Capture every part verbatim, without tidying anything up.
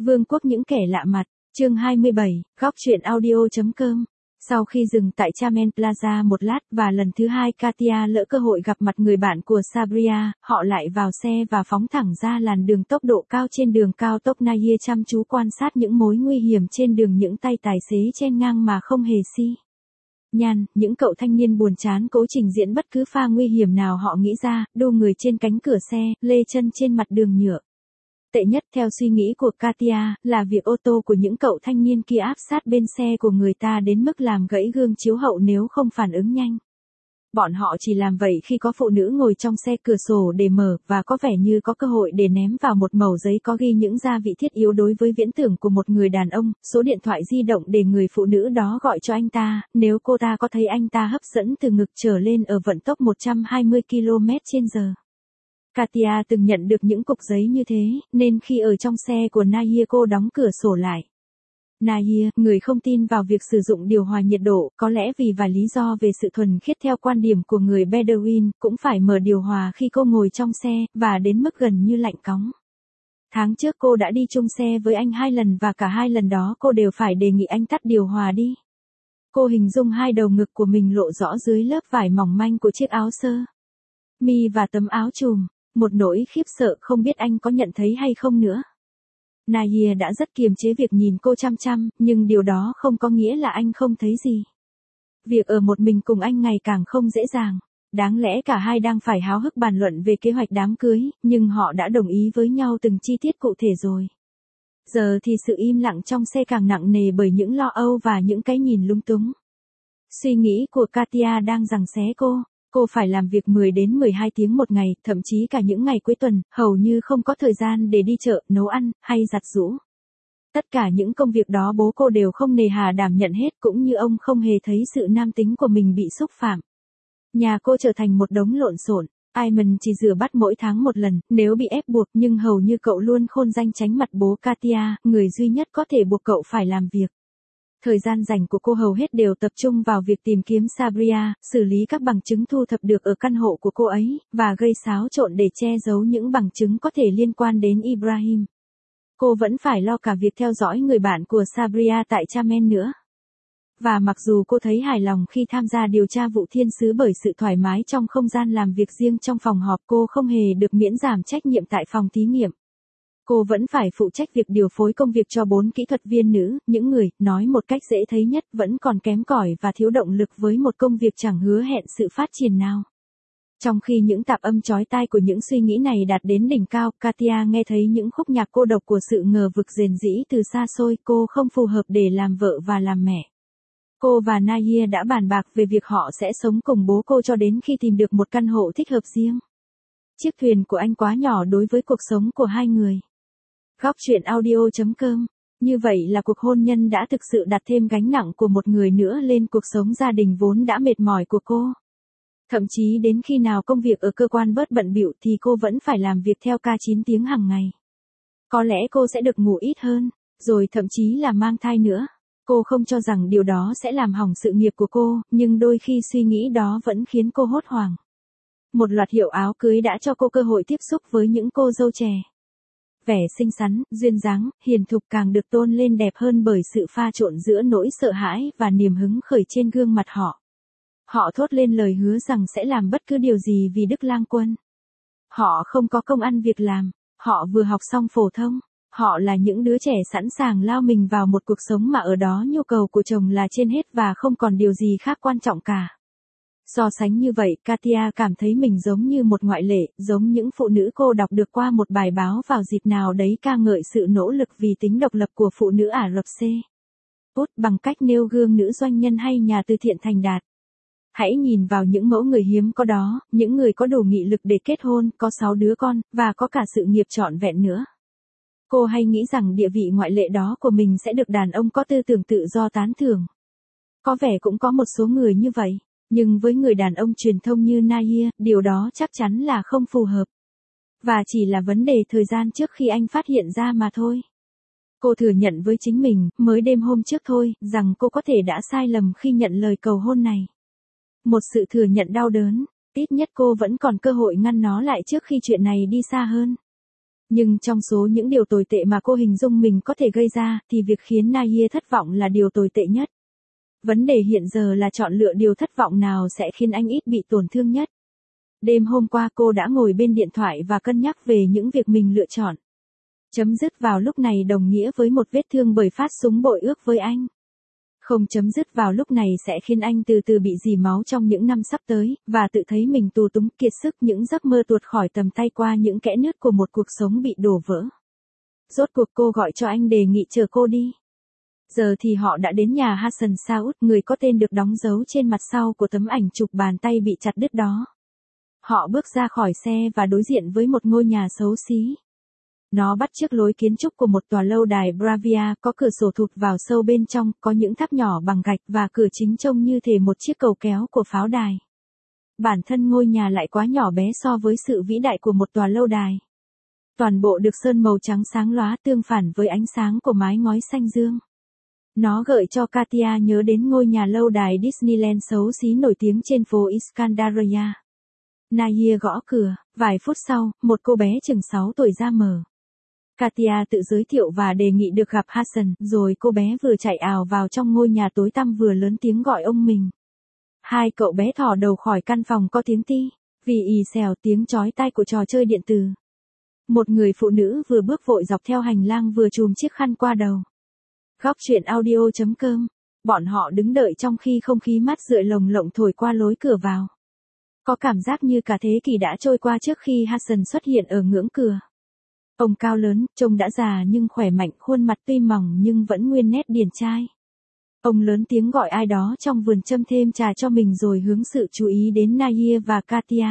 Vương quốc những kẻ lạ mặt, chương hai mươi bảy, góc truyện audio.com. Sau khi dừng tại Chamen Plaza một lát và lần thứ hai Katia lỡ cơ hội gặp mặt người bạn của Sabria, họ lại vào xe và phóng thẳng ra làn đường tốc độ cao trên đường cao tốc Nahia, chăm chú quan sát những mối nguy hiểm trên đường, những tay tài xế chen ngang mà không hề xi nhan, những cậu thanh niên buồn chán cố trình diễn bất cứ pha nguy hiểm nào họ nghĩ ra, đô người trên cánh cửa xe, lê chân trên mặt đường nhựa. Tệ nhất theo suy nghĩ của Katia, là việc ô tô của những cậu thanh niên kia áp sát bên xe của người ta đến mức làm gãy gương chiếu hậu nếu không phản ứng nhanh. Bọn họ chỉ làm vậy khi có phụ nữ ngồi trong xe, cửa sổ để mở, và có vẻ như có cơ hội để ném vào một mẩu giấy có ghi những gia vị thiết yếu đối với viễn tưởng của một người đàn ông, số điện thoại di động để người phụ nữ đó gọi cho anh ta, nếu cô ta có thấy anh ta hấp dẫn từ ngực trở lên ở vận tốc một trăm hai mươi ki lô mét trên giờ. Katia từng nhận được những cục giấy như thế, nên khi ở trong xe của Nahia cô đóng cửa sổ lại. Nahia, người không tin vào việc sử dụng điều hòa nhiệt độ, có lẽ vì vài lý do về sự thuần khiết theo quan điểm của người Bedouin, cũng phải mở điều hòa khi cô ngồi trong xe, và đến mức gần như lạnh cóng. Tháng trước cô đã đi chung xe với anh hai lần và cả hai lần đó cô đều phải đề nghị anh tắt điều hòa đi. Cô hình dung hai đầu ngực của mình lộ rõ dưới lớp vải mỏng manh của chiếc áo sơ mi và tấm áo trùm. Một nỗi khiếp sợ không biết anh có nhận thấy hay không nữa. Nahia đã rất kiềm chế việc nhìn cô chăm chăm, nhưng điều đó không có nghĩa là anh không thấy gì. Việc ở một mình cùng anh ngày càng không dễ dàng. Đáng lẽ cả hai đang phải háo hức bàn luận về kế hoạch đám cưới, nhưng họ đã đồng ý với nhau từng chi tiết cụ thể rồi. Giờ thì sự im lặng trong xe càng nặng nề bởi những lo âu và những cái nhìn lung túng. Suy nghĩ của Katia đang giằng xé cô. Cô phải làm việc mười đến mười hai tiếng một ngày, thậm chí cả những ngày cuối tuần, hầu như không có thời gian để đi chợ, nấu ăn, hay giặt giũ. Tất cả những công việc đó bố cô đều không nề hà đảm nhận hết, cũng như ông không hề thấy sự nam tính của mình bị xúc phạm. Nhà cô trở thành một đống lộn xộn. Iman chỉ rửa bát mỗi tháng một lần, nếu bị ép buộc, nhưng hầu như cậu luôn khôn danh tránh mặt bố Katia, người duy nhất có thể buộc cậu phải làm việc. Thời gian rảnh của cô hầu hết đều tập trung vào việc tìm kiếm Sabria, xử lý các bằng chứng thu thập được ở căn hộ của cô ấy, và gây xáo trộn để che giấu những bằng chứng có thể liên quan đến Ibrahim. Cô vẫn phải lo cả việc theo dõi người bạn của Sabria tại Chamen nữa. Và mặc dù cô thấy hài lòng khi tham gia điều tra vụ thiên sứ bởi sự thoải mái trong không gian làm việc riêng trong phòng họp, cô không hề được miễn giảm trách nhiệm tại phòng thí nghiệm. Cô vẫn phải phụ trách việc điều phối công việc cho bốn kỹ thuật viên nữ, những người, nói một cách dễ thấy nhất, vẫn còn kém cỏi và thiếu động lực với một công việc chẳng hứa hẹn sự phát triển nào. Trong khi những tạp âm chói tai của những suy nghĩ này đạt đến đỉnh cao, Katia nghe thấy những khúc nhạc cô độc của sự ngờ vực rền rĩ từ xa xôi. Cô không phù hợp để làm vợ và làm mẹ. Cô và Nahia đã bàn bạc về việc họ sẽ sống cùng bố cô cho đến khi tìm được một căn hộ thích hợp riêng. Chiếc thuyền của anh quá nhỏ đối với cuộc sống của hai người. Góc truyện audio.com. Như vậy là cuộc hôn nhân đã thực sự đặt thêm gánh nặng của một người nữa lên cuộc sống gia đình vốn đã mệt mỏi của cô. Thậm chí đến khi nào công việc ở cơ quan bớt bận bịu thì cô vẫn phải làm việc theo ca chín tiếng hàng ngày. Có lẽ cô sẽ được ngủ ít hơn, rồi thậm chí là mang thai nữa. Cô không cho rằng điều đó sẽ làm hỏng sự nghiệp của cô, nhưng đôi khi suy nghĩ đó vẫn khiến cô hốt hoảng. Một loạt hiệu áo cưới đã cho cô cơ hội tiếp xúc với những cô dâu trẻ. Vẻ xinh xắn, duyên dáng, hiền thục càng được tôn lên đẹp hơn bởi sự pha trộn giữa nỗi sợ hãi và niềm hứng khởi trên gương mặt họ. Họ thốt lên lời hứa rằng sẽ làm bất cứ điều gì vì Đức Lang Quân. Họ không có công ăn việc làm, họ vừa học xong phổ thông, họ là những đứa trẻ sẵn sàng lao mình vào một cuộc sống mà ở đó nhu cầu của chồng là trên hết và không còn điều gì khác quan trọng cả. So sánh như vậy, Katia cảm thấy mình giống như một ngoại lệ, giống những phụ nữ cô đọc được qua một bài báo vào dịp nào đấy ca ngợi sự nỗ lực vì tính độc lập của phụ nữ Ả Rập Xê Út bằng cách nêu gương nữ doanh nhân hay nhà từ thiện thành đạt. Hãy nhìn vào những mẫu người hiếm có đó, những người có đủ nghị lực để kết hôn, có sáu đứa con, và có cả sự nghiệp trọn vẹn nữa. Cô hay nghĩ rằng địa vị ngoại lệ đó của mình sẽ được đàn ông có tư tưởng tự do tán thưởng. Có vẻ cũng có một số người như vậy. Nhưng với người đàn ông truyền thông như Nahia, điều đó chắc chắn là không phù hợp. Và chỉ là vấn đề thời gian trước khi anh phát hiện ra mà thôi. Cô thừa nhận với chính mình, mới đêm hôm trước thôi, rằng cô có thể đã sai lầm khi nhận lời cầu hôn này. Một sự thừa nhận đau đớn, ít nhất cô vẫn còn cơ hội ngăn nó lại trước khi chuyện này đi xa hơn. Nhưng trong số những điều tồi tệ mà cô hình dung mình có thể gây ra, thì việc khiến Nahir thất vọng là điều tồi tệ nhất. Vấn đề hiện giờ là chọn lựa điều thất vọng nào sẽ khiến anh ít bị tổn thương nhất. Đêm hôm qua cô đã ngồi bên điện thoại và cân nhắc về những việc mình lựa chọn. Chấm dứt vào lúc này đồng nghĩa với một vết thương bởi phát súng bội ước với anh. Không chấm dứt vào lúc này sẽ khiến anh từ từ bị rỉ máu trong những năm sắp tới, và tự thấy mình tù túng kiệt sức, những giấc mơ tuột khỏi tầm tay qua những kẽ nứt của một cuộc sống bị đổ vỡ. Rốt cuộc cô gọi cho anh đề nghị chờ cô đi. Giờ thì họ đã đến nhà Hassan Saud, người có tên được đóng dấu trên mặt sau của tấm ảnh chụp bàn tay bị chặt đứt đó. Họ bước ra khỏi xe và đối diện với một ngôi nhà xấu xí. Nó bắt chước lối kiến trúc của một tòa lâu đài Bravia, có cửa sổ thụt vào sâu bên trong, có những tháp nhỏ bằng gạch và cửa chính trông như thể một chiếc cầu kéo của pháo đài. Bản thân ngôi nhà lại quá nhỏ bé so với sự vĩ đại của một tòa lâu đài. Toàn bộ được sơn màu trắng sáng lóa tương phản với ánh sáng của mái ngói xanh dương. Nó gợi cho Katia nhớ đến ngôi nhà lâu đài Disneyland xấu xí nổi tiếng trên phố Iskandaraya. Nahir gõ cửa, vài phút sau, một cô bé chừng sáu tuổi ra mở. Katia tự giới thiệu và đề nghị được gặp Hassan, rồi cô bé vừa chạy ào vào trong ngôi nhà tối tăm vừa lớn tiếng gọi ông mình. Hai cậu bé thò đầu khỏi căn phòng có tiếng ti, vì ì xèo tiếng chói tai của trò chơi điện tử. Một người phụ nữ vừa bước vội dọc theo hành lang vừa chùm chiếc khăn qua đầu. Góc truyện audio chấm com. Bọn họ đứng đợi trong khi không khí mát rượi lồng lộng thổi qua lối cửa vào. Có cảm giác như cả thế kỷ đã trôi qua trước khi Hassan xuất hiện ở ngưỡng cửa. Ông cao lớn, trông đã già nhưng khỏe mạnh, khuôn mặt tuy mỏng nhưng vẫn nguyên nét điển trai. Ông lớn tiếng gọi ai đó trong vườn châm thêm trà cho mình rồi hướng sự chú ý đến Nahir và Katia.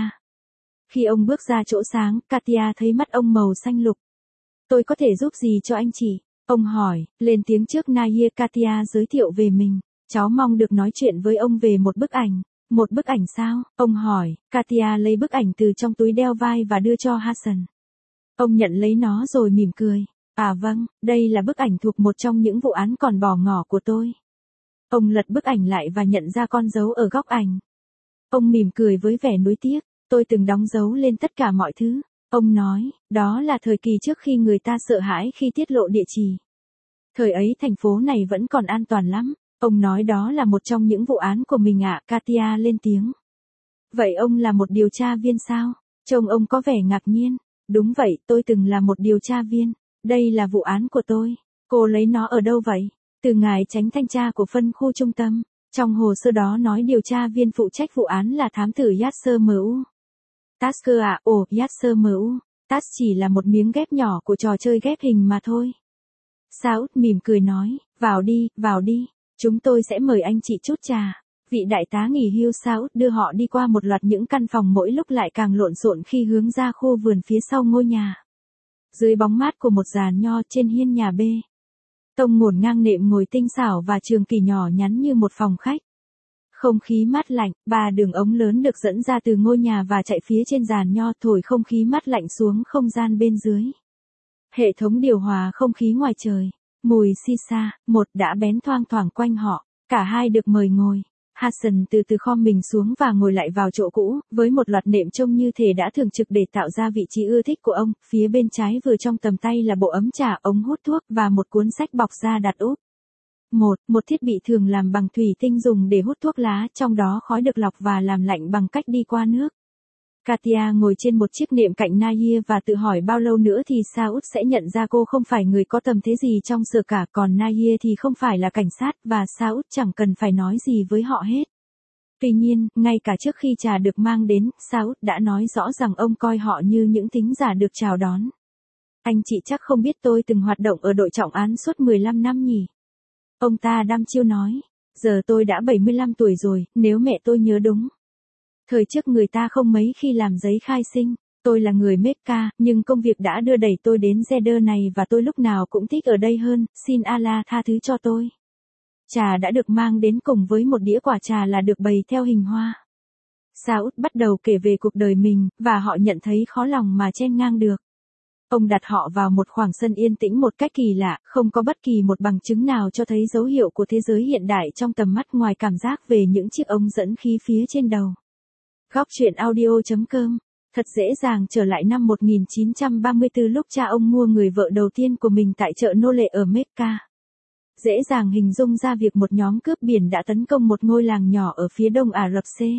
Khi ông bước ra chỗ sáng, Katia thấy mắt ông màu xanh lục. Tôi có thể giúp gì cho anh chị? Ông hỏi, lên tiếng trước Nahir. Katia giới thiệu về mình. Cháu mong được nói chuyện với ông về một bức ảnh. Một bức ảnh sao? Ông hỏi. Katia lấy bức ảnh từ trong túi đeo vai và đưa cho Hassan. Ông nhận lấy nó rồi mỉm cười. À vâng, đây là bức ảnh thuộc một trong những vụ án còn bỏ ngỏ của tôi. Ông lật bức ảnh lại và nhận ra con dấu ở góc ảnh. Ông mỉm cười với vẻ nuối tiếc. Tôi từng đóng dấu lên tất cả mọi thứ. Ông nói, đó là thời kỳ trước khi người ta sợ hãi khi tiết lộ địa chỉ. Thời ấy thành phố này vẫn còn an toàn lắm. Ông nói đó là một trong những vụ án của mình ạ. À, Katia lên tiếng. Vậy ông là một điều tra viên sao? Trông ông có vẻ ngạc nhiên. Đúng vậy, tôi từng là một điều tra viên. Đây là vụ án của tôi. Cô lấy nó ở đâu vậy? Từ ngài chánh thanh tra của phân khu trung tâm. Trong hồ sơ đó nói điều tra viên phụ trách vụ án là thám tử Yasser em u. Tasker à, ồ, Yasser em u. Tas chỉ là một miếng ghép nhỏ của trò chơi ghép hình mà thôi. Saud mỉm cười nói, vào đi, vào đi. Chúng tôi sẽ mời anh chị chút trà. Vị đại tá nghỉ hưu Saud đưa họ đi qua một loạt những căn phòng mỗi lúc lại càng lộn xộn khi hướng ra khu vườn phía sau ngôi nhà. Dưới bóng mát của một giàn nho trên hiên nhà B. Tông ngổn ngang nệm ngồi tinh xảo và Trường Kỳ nhỏ nhắn như một phòng khách. Không khí mát lạnh, ba đường ống lớn được dẫn ra từ ngôi nhà và chạy phía trên giàn nho thổi không khí mát lạnh xuống không gian bên dưới. Hệ thống điều hòa không khí ngoài trời. Mùi shisha, một đã bén thoang thoảng quanh họ. Cả hai được mời ngồi. Hassan từ từ khom mình xuống và ngồi lại vào chỗ cũ, với một loạt nệm trông như thể đã thường trực để tạo ra vị trí ưa thích của ông. Phía bên trái vừa trong tầm tay là bộ ấm trà, ống hút thuốc và một cuốn sách bọc da đặt úp. Một, một thiết bị thường làm bằng thủy tinh dùng để hút thuốc lá, trong đó khói được lọc và làm lạnh bằng cách đi qua nước. Katia ngồi trên một chiếc nệm cạnh Nahir và tự hỏi bao lâu nữa thì Saud sẽ nhận ra cô không phải người có tầm thế gì trong sở cả, còn Nahir thì không phải là cảnh sát và Saud chẳng cần phải nói gì với họ hết. Tuy nhiên, ngay cả trước khi trà được mang đến, Saud đã nói rõ rằng ông coi họ như những thính giả được chào đón. Anh chị chắc không biết tôi từng hoạt động ở đội trọng án suốt mười lăm năm nhỉ? Ông ta đăm chiêu nói. Giờ tôi đã bảy mươi lăm tuổi rồi, nếu mẹ tôi nhớ đúng. Thời trước người ta không mấy khi làm giấy khai sinh. Tôi là người Mecca, nhưng công việc đã đưa đẩy tôi đến Jeddah này và tôi lúc nào cũng thích ở đây hơn, xin Allah tha thứ cho tôi. Trà đã được mang đến cùng với một đĩa quả trà là được bày theo hình hoa. Saud bắt đầu kể về cuộc đời mình, và họ nhận thấy khó lòng mà chen ngang được. Ông đặt họ vào một khoảng sân yên tĩnh một cách kỳ lạ, không có bất kỳ một bằng chứng nào cho thấy dấu hiệu của thế giới hiện đại trong tầm mắt ngoài cảm giác về những chiếc ống dẫn khí phía trên đầu. Góc truyện audio chấm com Thật dễ dàng trở lại năm một nghìn chín trăm ba mươi tư lúc cha ông mua người vợ đầu tiên của mình tại chợ nô lệ ở Mecca. Dễ dàng hình dung ra việc một nhóm cướp biển đã tấn công một ngôi làng nhỏ ở phía đông Ả Rập Xê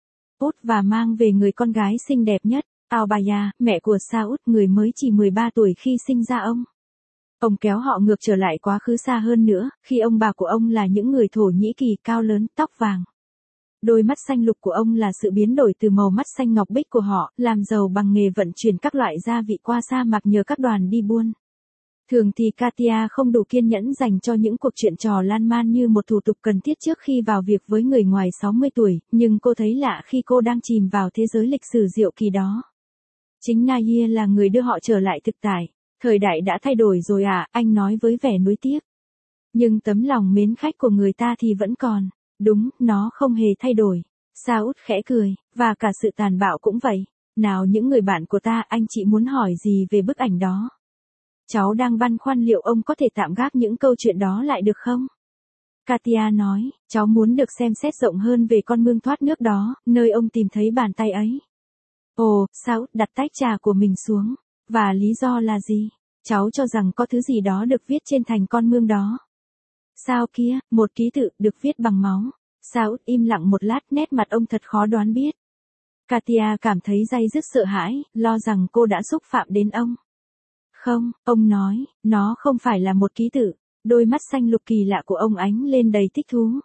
Út và mang về người con gái xinh đẹp nhất, Al-Baya, mẹ của Saud, người mới chỉ mười ba tuổi khi sinh ra ông. Ông kéo họ ngược trở lại quá khứ xa hơn nữa, khi ông bà của ông là những người Thổ Nhĩ Kỳ cao lớn, tóc vàng. Đôi mắt xanh lục của ông là sự biến đổi từ màu mắt xanh ngọc bích của họ, làm giàu bằng nghề vận chuyển các loại gia vị qua sa mạc nhờ các đoàn đi buôn. Thường thì Katia không đủ kiên nhẫn dành cho những cuộc chuyện trò lan man như một thủ tục cần thiết trước khi vào việc với người ngoài sáu mươi tuổi, nhưng cô thấy lạ khi cô đang chìm vào thế giới lịch sử diệu kỳ đó. Chính Nahir là người đưa họ trở lại thực tại. Thời đại đã thay đổi rồi à, anh nói với vẻ nuối tiếc. Nhưng tấm lòng mến khách của người ta thì vẫn còn. Đúng, nó không hề thay đổi. Saud khẽ cười, và cả sự tàn bạo cũng vậy. Nào những người bạn của ta, anh chị muốn hỏi gì về bức ảnh đó? Cháu đang băn khoăn liệu ông có thể tạm gác những câu chuyện đó lại được không? Katia nói, cháu muốn được xem xét rộng hơn về con mương thoát nước đó, nơi ông tìm thấy bàn tay ấy. Ồ, Saud đặt tách trà của mình xuống. Và lý do là gì? Cháu cho rằng có thứ gì đó được viết trên thành con mương đó. Sao kia, một ký tự, được viết bằng máu. Saud im lặng một lát, nét mặt ông thật khó đoán biết. Katia cảm thấy day dứt sợ hãi, lo rằng cô đã xúc phạm đến ông. Không, ông nói, nó không phải là một ký tự. Đôi mắt xanh lục kỳ lạ của ông ánh lên đầy thích thú.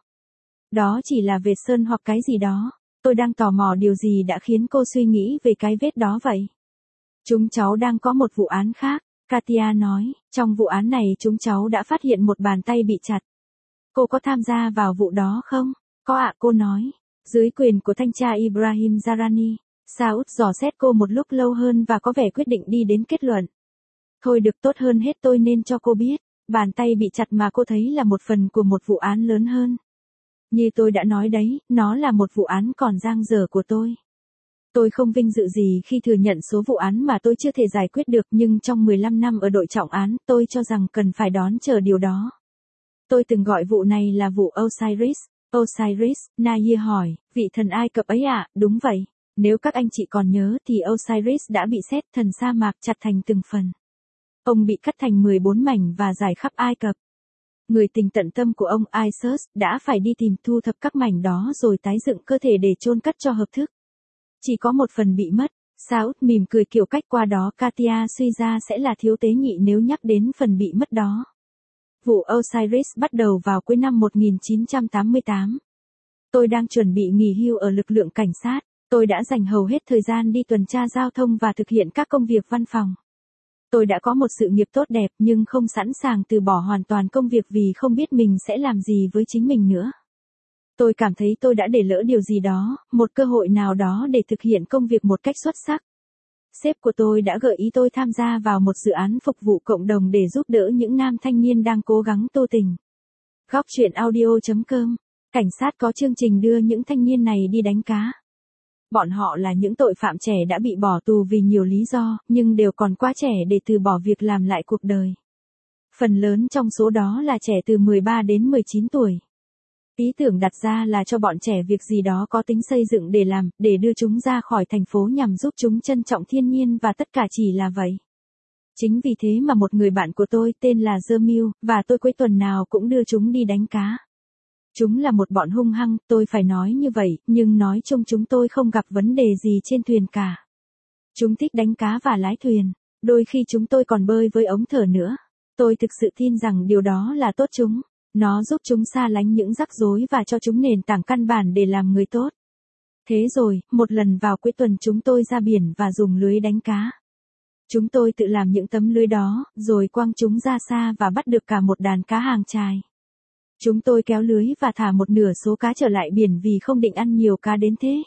Đó chỉ là vệt sơn hoặc cái gì đó. Tôi đang tò mò điều gì đã khiến cô suy nghĩ về cái vết đó vậy. Chúng cháu đang có một vụ án khác, Katia nói, trong vụ án này chúng cháu đã phát hiện một bàn tay bị chặt. Cô có tham gia vào vụ đó không? Có ạ, cô nói. Dưới quyền của thanh tra Ibrahim Zarani, Saud dò xét cô một lúc lâu hơn và có vẻ quyết định đi đến kết luận. Thôi được, tốt hơn hết tôi nên cho cô biết, bàn tay bị chặt mà cô thấy là một phần của một vụ án lớn hơn. Như tôi đã nói đấy, nó là một vụ án còn dang dở của tôi. Tôi không vinh dự gì khi thừa nhận số vụ án mà tôi chưa thể giải quyết được, nhưng trong mười lăm năm ở đội trọng án, tôi cho rằng cần phải đón chờ điều đó. Tôi từng gọi vụ này là vụ Osiris. Osiris, Nahir hỏi, vị thần Ai Cập ấy ạ, à? Đúng vậy. Nếu các anh chị còn nhớ thì Osiris đã bị Sét, thần sa mạc, chặt thành từng phần. Ông bị cắt thành mười bốn mảnh và rải khắp Ai Cập. Người tình tận tâm của ông Isis đã phải đi tìm thu thập các mảnh đó rồi tái dựng cơ thể để chôn cất cho hợp thức. Chỉ có một phần bị mất. Saud mỉm cười kiểu cách, qua đó Katia suy ra sẽ là thiếu tế nhị nếu nhắc đến phần bị mất đó. Vụ Osiris bắt đầu vào cuối năm một nghìn chín trăm tám mươi tám. Tôi đang chuẩn bị nghỉ hưu ở lực lượng cảnh sát. Tôi đã dành hầu hết thời gian đi tuần tra giao thông và thực hiện các công việc văn phòng. Tôi đã có một sự nghiệp tốt đẹp nhưng không sẵn sàng từ bỏ hoàn toàn công việc vì không biết mình sẽ làm gì với chính mình nữa. Tôi cảm thấy tôi đã để lỡ điều gì đó, một cơ hội nào đó để thực hiện công việc một cách xuất sắc. Sếp của tôi đã gợi ý tôi tham gia vào một dự án phục vụ cộng đồng để giúp đỡ những nam thanh niên đang cố gắng tu tình. Góc chuyện audio chấm com. Cảnh sát có chương trình đưa những thanh niên này đi đánh cá. Bọn họ là những tội phạm trẻ đã bị bỏ tù vì nhiều lý do, nhưng đều còn quá trẻ để từ bỏ việc làm lại cuộc đời. Phần lớn trong số đó là trẻ từ mười ba đến mười chín tuổi. Ý tưởng đặt ra là cho bọn trẻ việc gì đó có tính xây dựng để làm, để đưa chúng ra khỏi thành phố nhằm giúp chúng trân trọng thiên nhiên và tất cả chỉ là vậy. Chính vì thế mà một người bạn của tôi tên là Jermil, và tôi cuối tuần nào cũng đưa chúng đi đánh cá. Chúng là một bọn hung hăng, tôi phải nói như vậy, nhưng nói chung chúng tôi không gặp vấn đề gì trên thuyền cả. Chúng thích đánh cá và lái thuyền, đôi khi chúng tôi còn bơi với ống thở nữa. Tôi thực sự tin rằng điều đó là tốt chúng. Nó giúp chúng xa lánh những rắc rối và cho chúng nền tảng căn bản để làm người tốt. Thế rồi, một lần vào cuối tuần chúng tôi ra biển và dùng lưới đánh cá. Chúng tôi tự làm những tấm lưới đó, rồi quăng chúng ra xa và bắt được cả một đàn cá hàng chài. Chúng tôi kéo lưới và thả một nửa số cá trở lại biển vì không định ăn nhiều cá đến thế.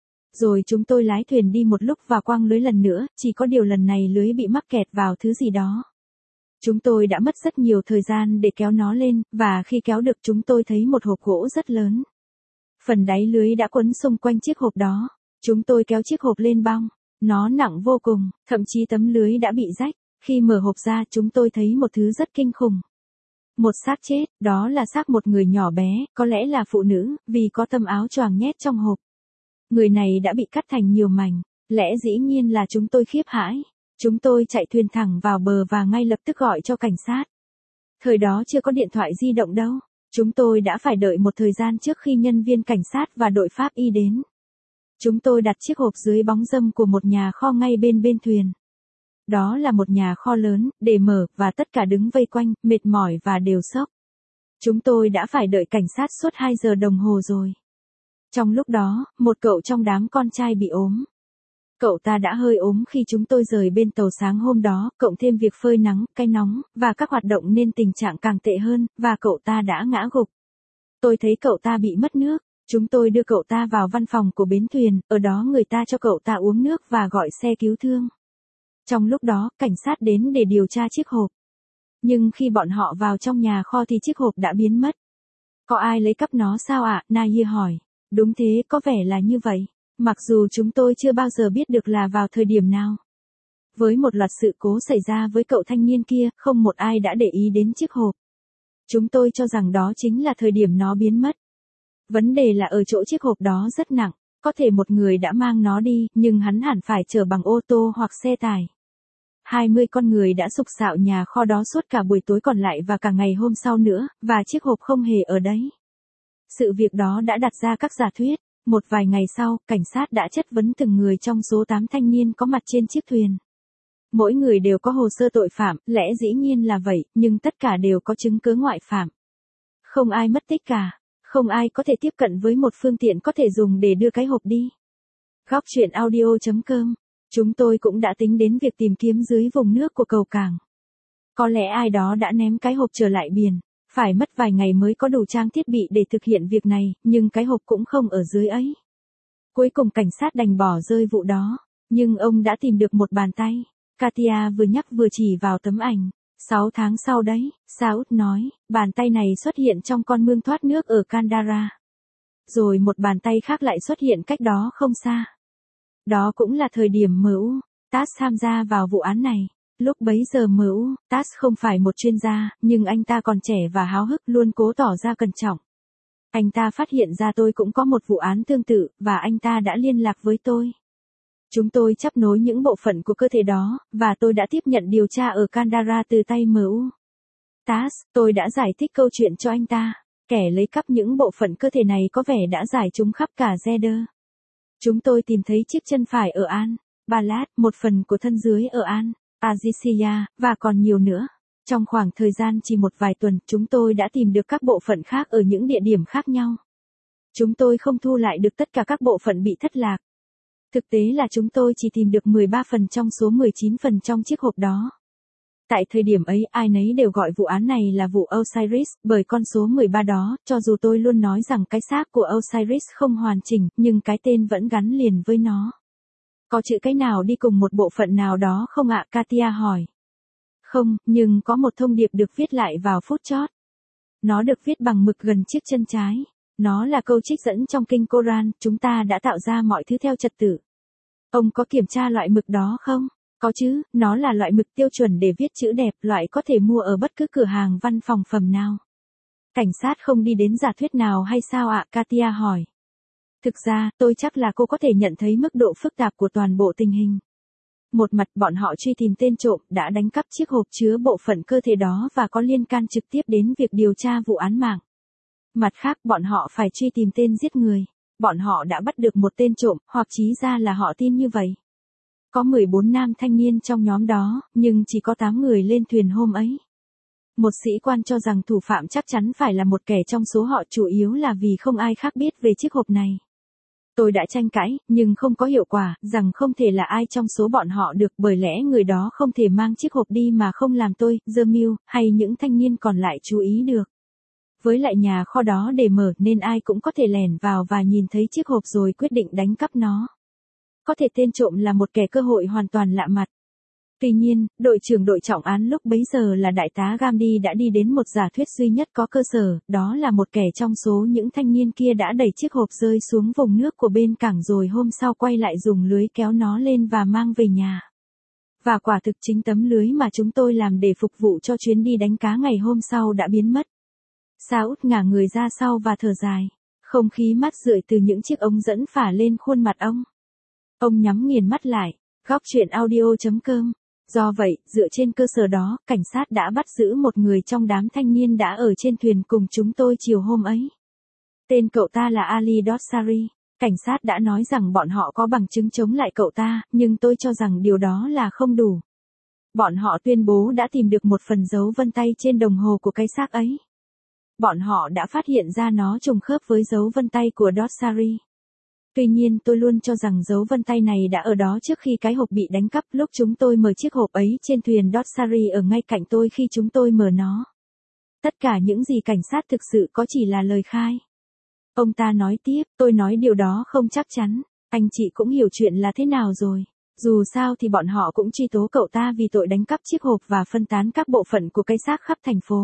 Rồi chúng tôi lái thuyền đi một lúc và quăng lưới lần nữa, chỉ có điều lần này lưới bị mắc kẹt vào thứ gì đó. Chúng tôi đã mất rất nhiều thời gian để kéo nó lên, và khi kéo được chúng tôi thấy một hộp gỗ rất lớn. Phần đáy lưới đã quấn xung quanh chiếc hộp đó. Chúng tôi kéo chiếc hộp lên bong. Nó nặng vô cùng, thậm chí tấm lưới đã bị rách. Khi mở hộp ra chúng tôi thấy một thứ rất kinh khủng. Một xác chết, đó là xác một người nhỏ bé, có lẽ là phụ nữ, vì có tấm áo choàng nhét trong hộp. Người này đã bị cắt thành nhiều mảnh. Lẽ dĩ nhiên là chúng tôi khiếp hãi. Chúng tôi chạy thuyền thẳng vào bờ và ngay lập tức gọi cho cảnh sát. Thời đó chưa có điện thoại di động đâu. Chúng tôi đã phải đợi một thời gian trước khi nhân viên cảnh sát và đội pháp y đến. Chúng tôi đặt chiếc hộp dưới bóng râm của một nhà kho ngay bên bên thuyền. Đó là một nhà kho lớn, để mở, và tất cả đứng vây quanh, mệt mỏi và đều sốc. Chúng tôi đã phải đợi cảnh sát suốt hai giờ đồng hồ rồi. Trong lúc đó, một cậu trong đám con trai bị ốm. Cậu ta đã hơi ốm khi chúng tôi rời bên tàu sáng hôm đó, cộng thêm việc phơi nắng, cái nóng, và các hoạt động nên tình trạng càng tệ hơn, và cậu ta đã ngã gục. Tôi thấy cậu ta bị mất nước. Chúng tôi đưa cậu ta vào văn phòng của bến thuyền, ở đó người ta cho cậu ta uống nước và gọi xe cứu thương. Trong lúc đó, cảnh sát đến để điều tra chiếc hộp. Nhưng khi bọn họ vào trong nhà kho thì chiếc hộp đã biến mất. Có ai lấy cắp nó sao ạ? Naya hỏi. Đúng thế, có vẻ là như vậy. Mặc dù chúng tôi chưa bao giờ biết được là vào thời điểm nào. Với một loạt sự cố xảy ra với cậu thanh niên kia, không một ai đã để ý đến chiếc hộp. Chúng tôi cho rằng đó chính là thời điểm nó biến mất. Vấn đề là ở chỗ chiếc hộp đó rất nặng, có thể một người đã mang nó đi, nhưng hắn hẳn phải chở bằng ô tô hoặc xe tải. hai mươi con người đã sục sạo nhà kho đó suốt cả buổi tối còn lại và cả ngày hôm sau nữa, và chiếc hộp không hề ở đấy. Sự việc đó đã đặt ra các giả thuyết. Một vài ngày sau, cảnh sát đã chất vấn từng người trong số tám thanh niên có mặt trên chiếc thuyền. Mỗi người đều có hồ sơ tội phạm, lẽ dĩ nhiên là vậy, nhưng tất cả đều có chứng cứ ngoại phạm. Không ai mất tích cả. Không ai có thể tiếp cận với một phương tiện có thể dùng để đưa cái hộp đi. Góc truyện audio chấm com. Chúng tôi cũng đã tính đến việc tìm kiếm dưới vùng nước của cầu cảng. Có lẽ ai đó đã ném cái hộp trở lại biển. Phải mất vài ngày mới có đủ trang thiết bị để thực hiện việc này, nhưng cái hộp cũng không ở dưới ấy. Cuối cùng cảnh sát đành bỏ rơi vụ đó. Nhưng ông đã tìm được một bàn tay. Katia vừa nhắc vừa chỉ vào tấm ảnh. Sáu tháng sau đấy, Saud nói, bàn tay này xuất hiện trong con mương thoát nước ở Kandahar. Rồi một bàn tay khác lại xuất hiện cách đó không xa. Đó cũng là thời điểm em u, Tass tham gia vào vụ án này. Lúc bấy giờ em u, Tass không phải một chuyên gia, nhưng anh ta còn trẻ và háo hức luôn cố tỏ ra cẩn trọng. Anh ta phát hiện ra tôi cũng có một vụ án tương tự, và anh ta đã liên lạc với tôi. Chúng tôi chấp nối những bộ phận của cơ thể đó, và tôi đã tiếp nhận điều tra ở Kandahar từ tay em u. Tass, tôi đã giải thích câu chuyện cho anh ta. Kẻ lấy cắp những bộ phận cơ thể này có vẻ đã giải chúng khắp cả Jeddah. Chúng tôi tìm thấy chiếc chân phải ở Al Balad, một phần của thân dưới ở Al Azizia, và còn nhiều nữa. Trong khoảng thời gian chỉ một vài tuần, chúng tôi đã tìm được các bộ phận khác ở những địa điểm khác nhau. Chúng tôi không thu lại được tất cả các bộ phận bị thất lạc. Thực tế là chúng tôi chỉ tìm được mười ba phần trong số mười chín phần trong chiếc hộp đó. Tại thời điểm ấy, ai nấy đều gọi vụ án này là vụ Osiris, bởi con số mười ba đó, cho dù tôi luôn nói rằng cái xác của Osiris không hoàn chỉnh, nhưng cái tên vẫn gắn liền với nó. Có chữ cái nào đi cùng một bộ phận nào đó không ạ? Katia hỏi. Không, nhưng có một thông điệp được viết lại vào phút chót. Nó được viết bằng mực gần chiếc chân trái. Nó là câu trích dẫn trong kinh Koran, chúng ta đã tạo ra mọi thứ theo trật tự. Ông có kiểm tra loại mực đó không? Có chứ, nó là loại mực tiêu chuẩn để viết chữ đẹp, loại có thể mua ở bất cứ cửa hàng văn phòng phẩm nào. Cảnh sát không đi đến giả thuyết nào hay sao ạ? Katia hỏi. Thực ra, tôi chắc là cô có thể nhận thấy mức độ phức tạp của toàn bộ tình hình. Một mặt bọn họ truy tìm tên trộm đã đánh cắp chiếc hộp chứa bộ phận cơ thể đó và có liên can trực tiếp đến việc điều tra vụ án mạng. Mặt khác bọn họ phải truy tìm tên giết người. Bọn họ đã bắt được một tên trộm, hoặc chí ra là họ tin như vậy. Có mười bốn nam thanh niên trong nhóm đó, nhưng chỉ có tám người lên thuyền hôm ấy. Một sĩ quan cho rằng thủ phạm chắc chắn phải là một kẻ trong số họ, chủ yếu là vì không ai khác biết về chiếc hộp này. Tôi đã tranh cãi, nhưng không có hiệu quả, rằng không thể là ai trong số bọn họ được, bởi lẽ người đó không thể mang chiếc hộp đi mà không làm tôi, Jamil, hay những thanh niên còn lại chú ý được. Với lại nhà kho đó để mở nên ai cũng có thể lẻn vào và nhìn thấy chiếc hộp rồi quyết định đánh cắp nó. Có thể tên trộm là một kẻ cơ hội hoàn toàn lạ mặt. Tuy nhiên, đội trưởng đội trọng án lúc bấy giờ là đại tá Gamdi đã đi đến một giả thuyết duy nhất có cơ sở, đó là một kẻ trong số những thanh niên kia đã đẩy chiếc hộp rơi xuống vùng nước của bên cảng rồi hôm sau quay lại dùng lưới kéo nó lên và mang về nhà. Và quả thực chính tấm lưới mà chúng tôi làm để phục vụ cho chuyến đi đánh cá ngày hôm sau đã biến mất. Saud ngả người ra sau và thở dài. Không khí mát rượi từ những chiếc ống dẫn phả lên khuôn mặt ông. Ông nhắm nghiền mắt lại. Góc chuyện audio chấm com. Do vậy, dựa trên cơ sở đó, cảnh sát đã bắt giữ một người trong đám thanh niên đã ở trên thuyền cùng chúng tôi chiều hôm ấy. Tên cậu ta là Ali Dossari. Cảnh sát đã nói rằng bọn họ có bằng chứng chống lại cậu ta, nhưng tôi cho rằng điều đó là không đủ. Bọn họ tuyên bố đã tìm được một phần dấu vân tay trên đồng hồ của cái xác ấy. Bọn họ đã phát hiện ra nó trùng khớp với dấu vân tay của Dossari. Tuy nhiên tôi luôn cho rằng dấu vân tay này đã ở đó trước khi cái hộp bị đánh cắp. Lúc chúng tôi mở chiếc hộp ấy trên thuyền Dossari ở ngay cạnh tôi khi chúng tôi mở nó. Tất cả những gì cảnh sát thực sự có chỉ là lời khai. Ông ta nói tiếp, tôi nói điều đó không chắc chắn. Anh chị cũng hiểu chuyện là thế nào rồi. Dù sao thì bọn họ cũng truy tố cậu ta vì tội đánh cắp chiếc hộp và phân tán các bộ phận của cái xác khắp thành phố.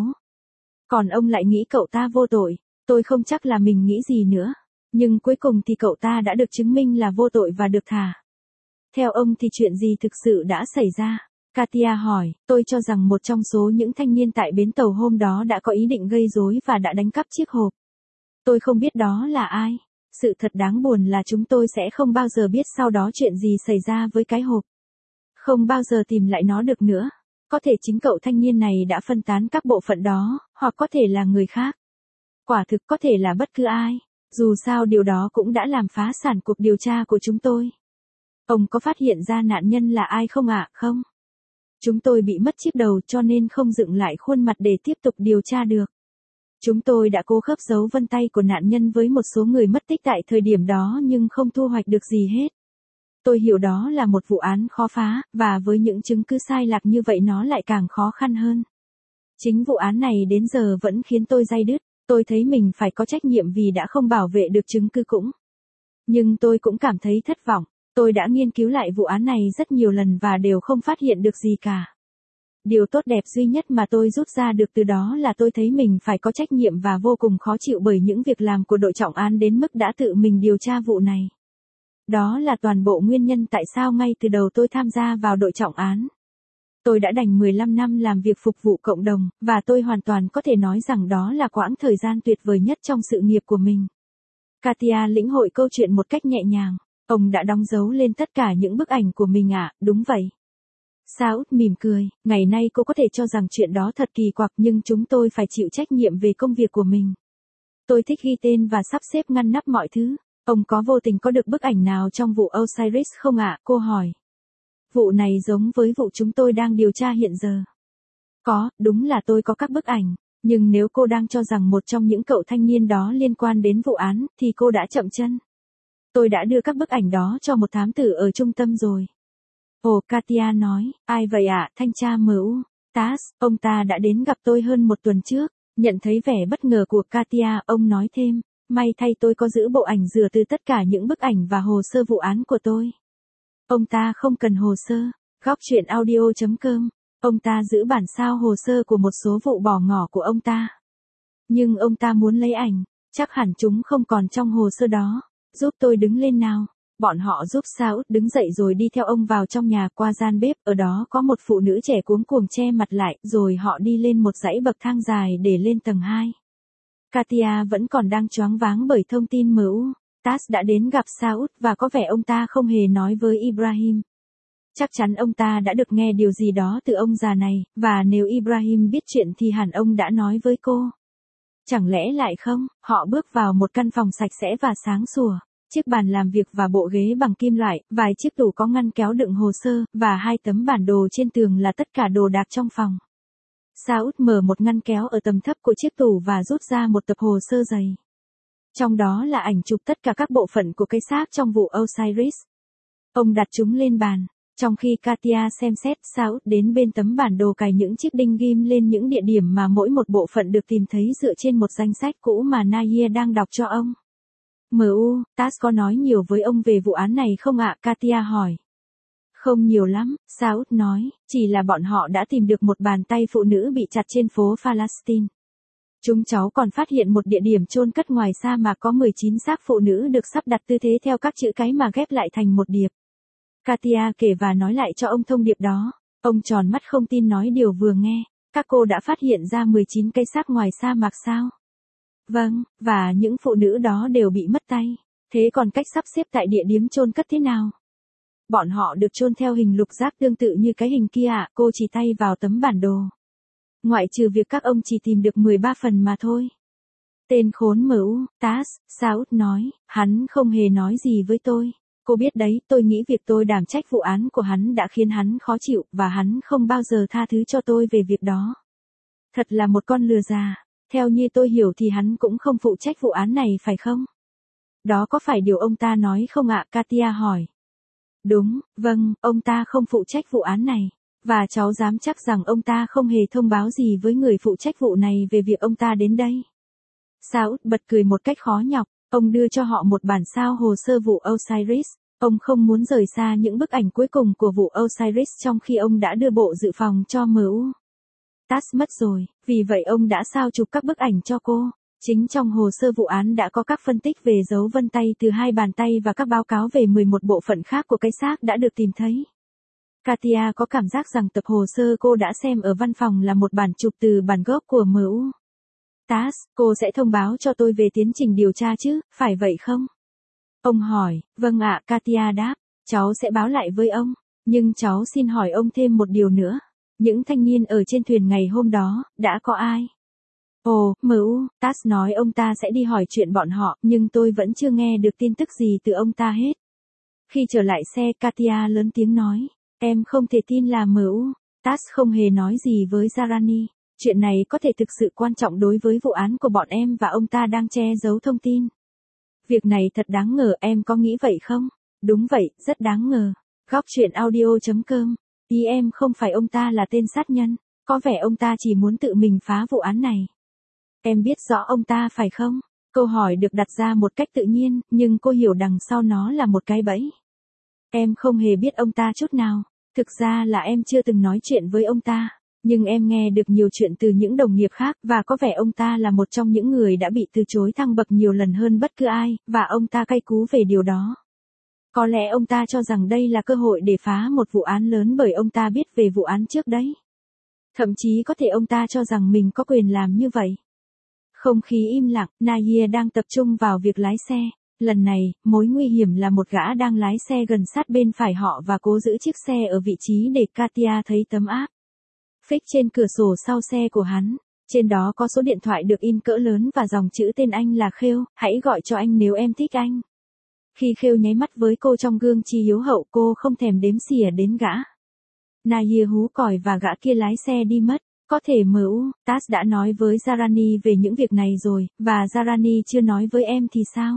Còn ông lại nghĩ cậu ta vô tội. Tôi không chắc là mình nghĩ gì nữa. Nhưng cuối cùng thì cậu ta đã được chứng minh là vô tội và được thả. Theo ông thì chuyện gì thực sự đã xảy ra? Katia hỏi, tôi cho rằng một trong số những thanh niên tại bến tàu hôm đó đã có ý định gây rối và đã đánh cắp chiếc hộp. Tôi không biết đó là ai. Sự thật đáng buồn là chúng tôi sẽ không bao giờ biết sau đó chuyện gì xảy ra với cái hộp. Không bao giờ tìm lại nó được nữa. Có thể chính cậu thanh niên này đã phân tán các bộ phận đó, hoặc có thể là người khác. Quả thực có thể là bất cứ ai. Dù sao điều đó cũng đã làm phá sản cuộc điều tra của chúng tôi. Ông có phát hiện ra nạn nhân là ai không ạ? Không. Chúng tôi bị mất chiếc đầu cho nên không dựng lại khuôn mặt để tiếp tục điều tra được. Chúng tôi đã cố khớp dấu vân tay của nạn nhân với một số người mất tích tại thời điểm đó nhưng không thu hoạch được gì hết. Tôi hiểu đó là một vụ án khó phá, và với những chứng cứ sai lạc như vậy nó lại càng khó khăn hơn. Chính vụ án này đến giờ vẫn khiến tôi day đứt. Tôi thấy mình phải có trách nhiệm vì đã không bảo vệ được chứng cứ cũng. Nhưng tôi cũng cảm thấy thất vọng. Tôi đã nghiên cứu lại vụ án này rất nhiều lần và đều không phát hiện được gì cả. Điều tốt đẹp duy nhất mà tôi rút ra được từ đó là tôi thấy mình phải có trách nhiệm và vô cùng khó chịu bởi những việc làm của đội trọng án đến mức đã tự mình điều tra vụ này. Đó là toàn bộ nguyên nhân tại sao ngay từ đầu tôi tham gia vào đội trọng án. Tôi đã dành mười lăm năm làm việc phục vụ cộng đồng, và tôi hoàn toàn có thể nói rằng đó là quãng thời gian tuyệt vời nhất trong sự nghiệp của mình. Katia lĩnh hội câu chuyện một cách nhẹ nhàng. Ông đã đóng dấu lên tất cả những bức ảnh của mình ạ, à? Đúng vậy. Saud mỉm cười, ngày nay cô có thể cho rằng chuyện đó thật kỳ quặc nhưng chúng tôi phải chịu trách nhiệm về công việc của mình. Tôi thích ghi tên và sắp xếp ngăn nắp mọi thứ. Ông có vô tình có được bức ảnh nào trong vụ Osiris không ạ? À? Cô hỏi. Vụ này giống với vụ chúng tôi đang điều tra hiện giờ. Có, đúng là tôi có các bức ảnh, nhưng nếu cô đang cho rằng một trong những cậu thanh niên đó liên quan đến vụ án, thì cô đã chậm chân. Tôi đã đưa các bức ảnh đó cho một thám tử ở trung tâm rồi. Ồ, Katia nói, ai vậy ạ? À? Thanh tra em u. Tass, ông ta đã đến gặp tôi hơn một tuần trước. Nhận thấy vẻ bất ngờ của Katia, ông nói thêm, may thay tôi có giữ bộ ảnh rửa từ tất cả những bức ảnh và hồ sơ vụ án của tôi. Ông ta không cần hồ sơ. Góc chuyện audio chấm com. Ông ta giữ bản sao hồ sơ của một số vụ bỏ ngỏ của ông ta. Nhưng ông ta muốn lấy ảnh. Chắc hẳn chúng không còn trong hồ sơ đó. Giúp tôi đứng lên nào. Bọn họ giúp Saud đứng dậy rồi đi theo ông vào trong nhà qua gian bếp. Ở đó có một phụ nữ trẻ cuống cuồng che mặt lại. Rồi họ đi lên một dãy bậc thang dài để lên tầng hai. Katia vẫn còn đang choáng váng bởi thông tin em u. Tass đã đến gặp Saud và có vẻ ông ta không hề nói với Ibrahim. Chắc chắn ông ta đã được nghe điều gì đó từ ông già này, và nếu Ibrahim biết chuyện thì hẳn ông đã nói với cô. Chẳng lẽ lại không? Họ bước vào một căn phòng sạch sẽ và sáng sủa. Chiếc bàn làm việc và bộ ghế bằng kim loại, vài chiếc tủ có ngăn kéo đựng hồ sơ, và hai tấm bản đồ trên tường là tất cả đồ đạc trong phòng. Saud mở một ngăn kéo ở tầm thấp của chiếc tủ và rút ra một tập hồ sơ dày. Trong đó là ảnh chụp tất cả các bộ phận của cái xác trong vụ Osiris. Ông đặt chúng lên bàn. Trong khi Katia xem xét, Saud đến bên tấm bản đồ cài những chiếc đinh ghim lên những địa điểm mà mỗi một bộ phận được tìm thấy dựa trên một danh sách cũ mà Nahir đang đọc cho ông. em u, Tass có nói nhiều với ông về vụ án này không ạ? Katia hỏi. Không nhiều lắm, Saud nói, chỉ là bọn họ đã tìm được một bàn tay phụ nữ bị chặt trên phố Palestine. Chúng cháu còn phát hiện một địa điểm chôn cất ngoài sa mạc có mười chín xác phụ nữ được sắp đặt tư thế theo các chữ cái mà ghép lại thành một điệp. Katia kể và nói lại cho ông thông điệp đó. Ông tròn mắt không tin nói điều vừa nghe. Các cô đã phát hiện ra mười chín cây xác ngoài sa mạc sao? Vâng, và những phụ nữ đó đều bị mất tay. Thế còn cách sắp xếp tại địa điểm chôn cất thế nào? Bọn họ được chôn theo hình lục giác tương tự như cái hình kia ạ, cô chỉ tay vào tấm bản đồ. Ngoại trừ việc các ông chỉ tìm được mười ba phần mà thôi. Tên khốn em u, Tass, Saud nói, hắn không hề nói gì với tôi. Cô biết đấy, tôi nghĩ việc tôi đảm trách vụ án của hắn đã khiến hắn khó chịu, và hắn không bao giờ tha thứ cho tôi về việc đó. Thật là một con lừa già. Theo như tôi hiểu thì hắn cũng không phụ trách vụ án này phải không? Đó có phải điều ông ta nói không ạ? Katia hỏi. Đúng, vâng, ông ta không phụ trách vụ án này. Và cháu dám chắc rằng ông ta không hề thông báo gì với người phụ trách vụ này về việc ông ta đến đây. Saud bật cười một cách khó nhọc, ông đưa cho họ một bản sao hồ sơ vụ Osiris. Ông không muốn rời xa những bức ảnh cuối cùng của vụ Osiris trong khi ông đã đưa bộ dự phòng cho em u. Tass mất rồi, vì vậy ông đã sao chụp các bức ảnh cho cô. Chính trong hồ sơ vụ án đã có các phân tích về dấu vân tay từ hai bàn tay và các báo cáo về mười một bộ phận khác của cái xác đã được tìm thấy. Katia có cảm giác rằng tập hồ sơ cô đã xem ở văn phòng là một bản chụp từ bản gốc của em u. Tass, cô sẽ thông báo cho tôi về tiến trình điều tra chứ, phải vậy không? Ông hỏi, vâng ạ, Katia đáp, cháu sẽ báo lại với ông, nhưng cháu xin hỏi ông thêm một điều nữa. Những thanh niên ở trên thuyền ngày hôm đó, đã có ai? Ồ, em u, Tass nói ông ta sẽ đi hỏi chuyện bọn họ, nhưng tôi vẫn chưa nghe được tin tức gì từ ông ta hết. Khi trở lại xe, Katia lớn tiếng nói, em không thể tin là em u. Tass không hề nói gì với Zarani. Chuyện này có thể thực sự quan trọng đối với vụ án của bọn em và ông ta đang che giấu thông tin. Việc này thật đáng ngờ, em có nghĩ vậy không? Đúng vậy, rất đáng ngờ. Góc truyện audio chấm com. Ý em không phải ông ta là tên sát nhân. Có vẻ ông ta chỉ muốn tự mình phá vụ án này. Em biết rõ ông ta phải không? Câu hỏi được đặt ra một cách tự nhiên, nhưng cô hiểu đằng sau nó là một cái bẫy. Em không hề biết ông ta chút nào. Thực ra là em chưa từng nói chuyện với ông ta. Nhưng em nghe được nhiều chuyện từ những đồng nghiệp khác, và có vẻ ông ta là một trong những người đã bị từ chối thăng bậc nhiều lần hơn bất cứ ai, và ông ta cay cú về điều đó. Có lẽ ông ta cho rằng đây là cơ hội để phá một vụ án lớn bởi ông ta biết về vụ án trước đấy. Thậm chí có thể ông ta cho rằng mình có quyền làm như vậy. Không khí im lặng, Nahir đang tập trung vào việc lái xe. Lần này, mối nguy hiểm là một gã đang lái xe gần sát bên phải họ và cố giữ chiếc xe ở vị trí để Katia thấy tấm áp phích trên cửa sổ sau xe của hắn. Trên đó có số điện thoại được in cỡ lớn và dòng chữ tên anh là Khêu, hãy gọi cho anh nếu em thích anh. Khi Khêu nháy mắt với cô trong gương chi hiếu hậu, cô không thèm đếm xỉa đến gã. Nahir hú còi và gã kia lái xe đi mất. Có thể em u, Tass đã nói với Zarani về những việc này rồi, và Zarani chưa nói với em thì sao?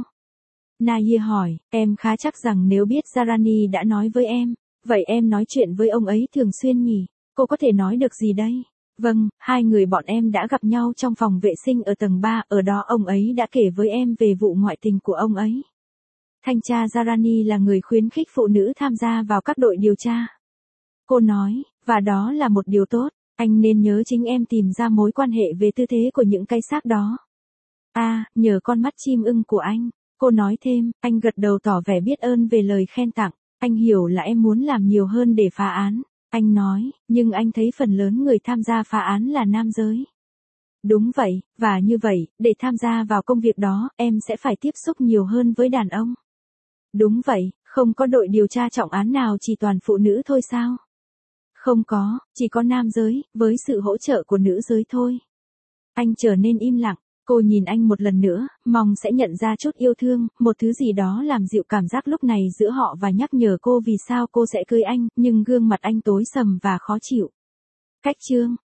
Nahir hỏi, em khá chắc rằng nếu biết Zarani đã nói với em, vậy em nói chuyện với ông ấy thường xuyên nhỉ? Cô có thể nói được gì đây? Vâng, hai người bọn em đã gặp nhau trong phòng vệ sinh ở tầng ba, ở đó ông ấy đã kể với em về vụ ngoại tình của ông ấy. Thanh tra Zarani là người khuyến khích phụ nữ tham gia vào các đội điều tra. Cô nói, và đó là một điều tốt, anh nên nhớ chính em tìm ra mối quan hệ về tư thế của những cái xác đó. À, nhờ con mắt chim ưng của anh. Cô nói thêm, anh gật đầu tỏ vẻ biết ơn về lời khen tặng, anh hiểu là em muốn làm nhiều hơn để phá án. Anh nói, nhưng anh thấy phần lớn người tham gia phá án là nam giới. Đúng vậy, và như vậy, để tham gia vào công việc đó, em sẽ phải tiếp xúc nhiều hơn với đàn ông. Đúng vậy, không có đội điều tra trọng án nào chỉ toàn phụ nữ thôi sao? Không có, chỉ có nam giới, với sự hỗ trợ của nữ giới thôi. Anh trở nên im lặng, cô nhìn anh một lần nữa, mong sẽ nhận ra chút yêu thương, một thứ gì đó làm dịu cảm giác lúc này giữa họ và nhắc nhở cô vì sao cô sẽ cưới anh, nhưng gương mặt anh tối sầm và khó chịu. Cách chương